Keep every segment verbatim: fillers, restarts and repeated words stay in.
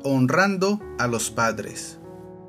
Honrando a los padres.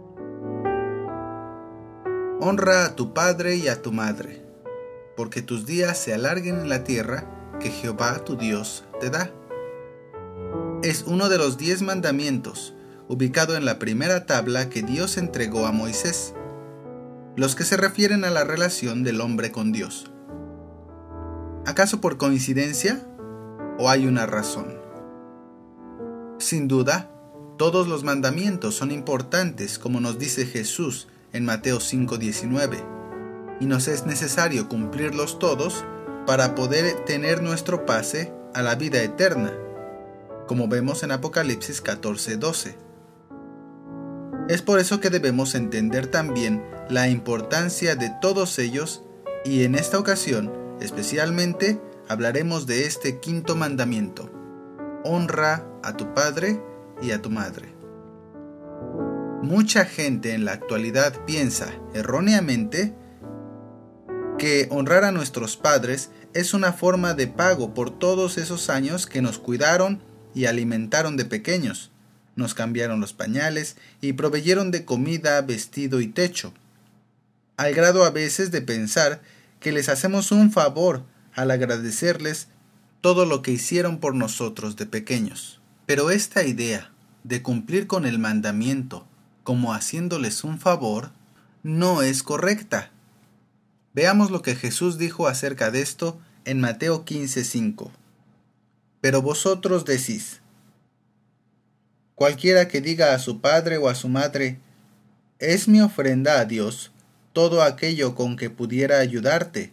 Honra a tu padre y a tu madre, porque tus días se alarguen en la tierra que Jehová tu Dios te da. Es uno de los diez mandamientos, ubicado en la primera tabla que Dios entregó a Moisés, los que se refieren a la relación del hombre con Dios. ¿Acaso por coincidencia o hay una razón? Sin duda, todos los mandamientos son importantes, como nos dice Jesús en Mateo cinco diecinueve, y nos es necesario cumplirlos todos para poder tener nuestro pase a la vida eterna, como vemos en Apocalipsis catorce doce. Es por eso que debemos entender también la importancia de todos ellos, y en esta ocasión, especialmente, hablaremos de este quinto mandamiento: honra a tu padre y a tu madre. Mucha gente en la actualidad piensa, erróneamente, que honrar a nuestros padres es una forma de pago por todos esos años que nos cuidaron y alimentaron de pequeños, nos cambiaron los pañales y proveyeron de comida, vestido y techo, al grado a veces de pensar que les hacemos un favor al agradecerles todo lo que hicieron por nosotros de pequeños. Pero esta idea de cumplir con el mandamiento como haciéndoles un favor no es correcta. Veamos lo que Jesús dijo acerca de esto en Mateo quince cinco. Pero vosotros decís: cualquiera que diga a su padre o a su madre, es mi ofrenda a Dios todo aquello con que pudiera ayudarte,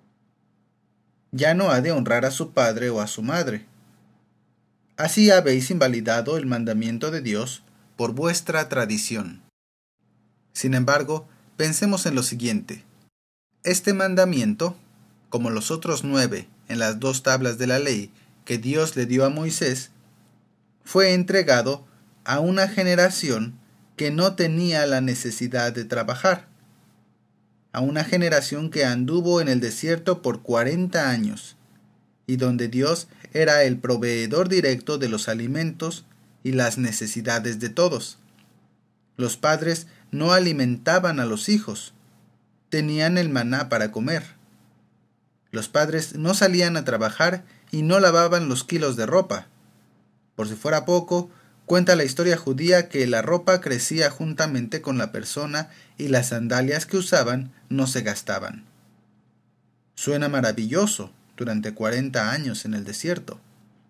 ya no ha de honrar a su padre o a su madre. Así habéis invalidado el mandamiento de Dios por vuestra tradición. Sin embargo, pensemos en lo siguiente. Este mandamiento, como los otros nueve en las dos tablas de la ley que Dios le dio a Moisés, fue entregado a una generación que no tenía la necesidad de trabajar, a una generación que anduvo en el desierto por cuarenta años, y donde Dios era el proveedor directo de los alimentos y las necesidades de todos. Los padres no alimentaban a los hijos, tenían el maná para comer. Los padres no salían a trabajar y no lavaban los kilos de ropa. Por si fuera poco, cuenta la historia judía que la ropa crecía juntamente con la persona y las sandalias que usaban no se gastaban. Suena maravilloso durante cuarenta años en el desierto.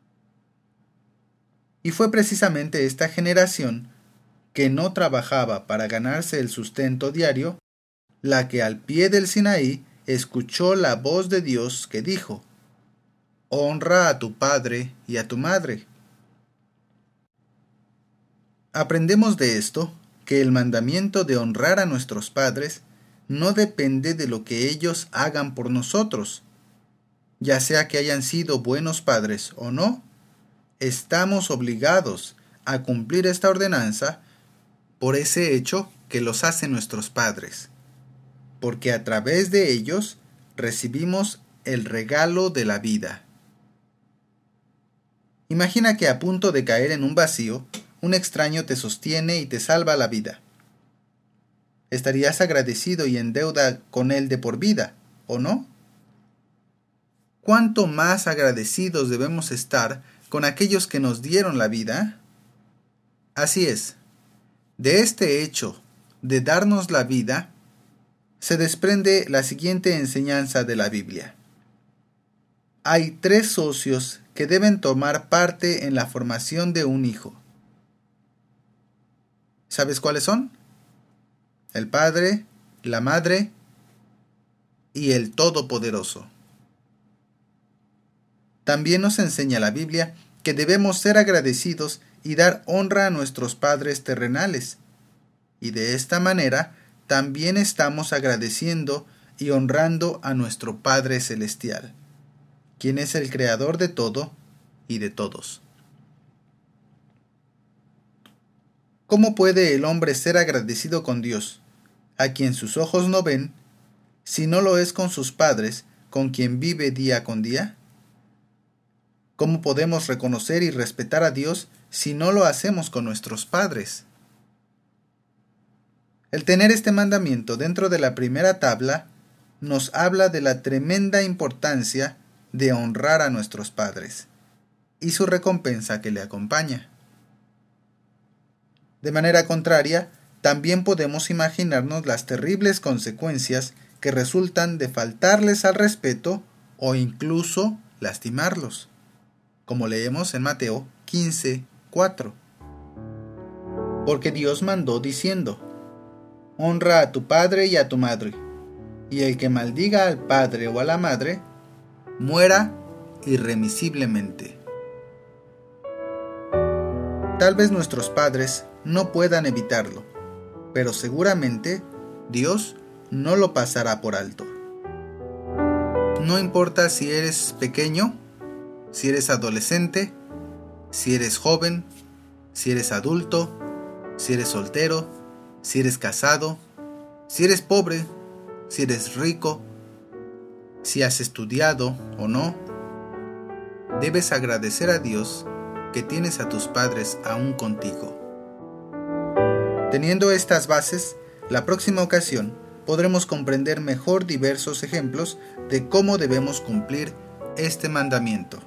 Y fue precisamente esta generación que no trabajaba para ganarse el sustento diario, la que al pie del Sinaí escuchó la voz de Dios que dijo: honra a tu padre y a tu madre. Aprendemos de esto que el mandamiento de honrar a nuestros padres no depende de lo que ellos hagan por nosotros. Ya sea que hayan sido buenos padres o no, estamos obligados a cumplir esta ordenanza por ese hecho que los hace nuestros padres, porque a través de ellos recibimos el regalo de la vida. Imagina que a punto de caer en un vacío, un extraño te sostiene y te salva la vida. ¿Estarías agradecido y en deuda con él de por vida, o no? ¿Cuánto más agradecidos debemos estar con aquellos que nos dieron la vida? Así es, de este hecho de darnos la vida, se desprende la siguiente enseñanza de la Biblia. Hay tres socios que deben tomar parte en la formación de un hijo. ¿Sabes cuáles son? El Padre, la Madre y el Todopoderoso. También nos enseña la Biblia que debemos ser agradecidos y dar honra a nuestros padres terrenales, y de esta manera también estamos agradeciendo y honrando a nuestro Padre Celestial, quien es el Creador de todo y de todos. ¿Cómo puede el hombre ser agradecido con Dios, a quien sus ojos no ven, si no lo es con sus padres, con quien vive día con día? ¿Cómo podemos reconocer y respetar a Dios si no lo hacemos con nuestros padres? El tener este mandamiento dentro de la primera tabla nos habla de la tremenda importancia de honrar a nuestros padres y su recompensa que le acompaña. De manera contraria, también podemos imaginarnos las terribles consecuencias que resultan de faltarles al respeto o incluso lastimarlos, como leemos en Mateo quince, cuatro. Porque Dios mandó diciendo: honra a tu padre y a tu madre, y el que maldiga al padre o a la madre, muera irremisiblemente. Tal vez nuestros padres no puedan evitarlo, pero seguramente Dios no lo pasará por alto. No importa si eres pequeño, si eres adolescente, si eres joven, si eres adulto, si eres soltero, si eres casado, si eres pobre, si eres rico, si has estudiado o no, debes agradecer a Dios que tienes a tus padres aún contigo. Teniendo estas bases, la próxima ocasión podremos comprender mejor diversos ejemplos de cómo debemos cumplir este mandamiento.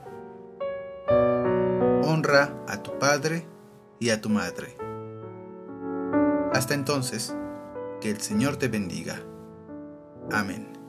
Honra a tu padre y a tu madre. Hasta entonces, que el Señor te bendiga. Amén.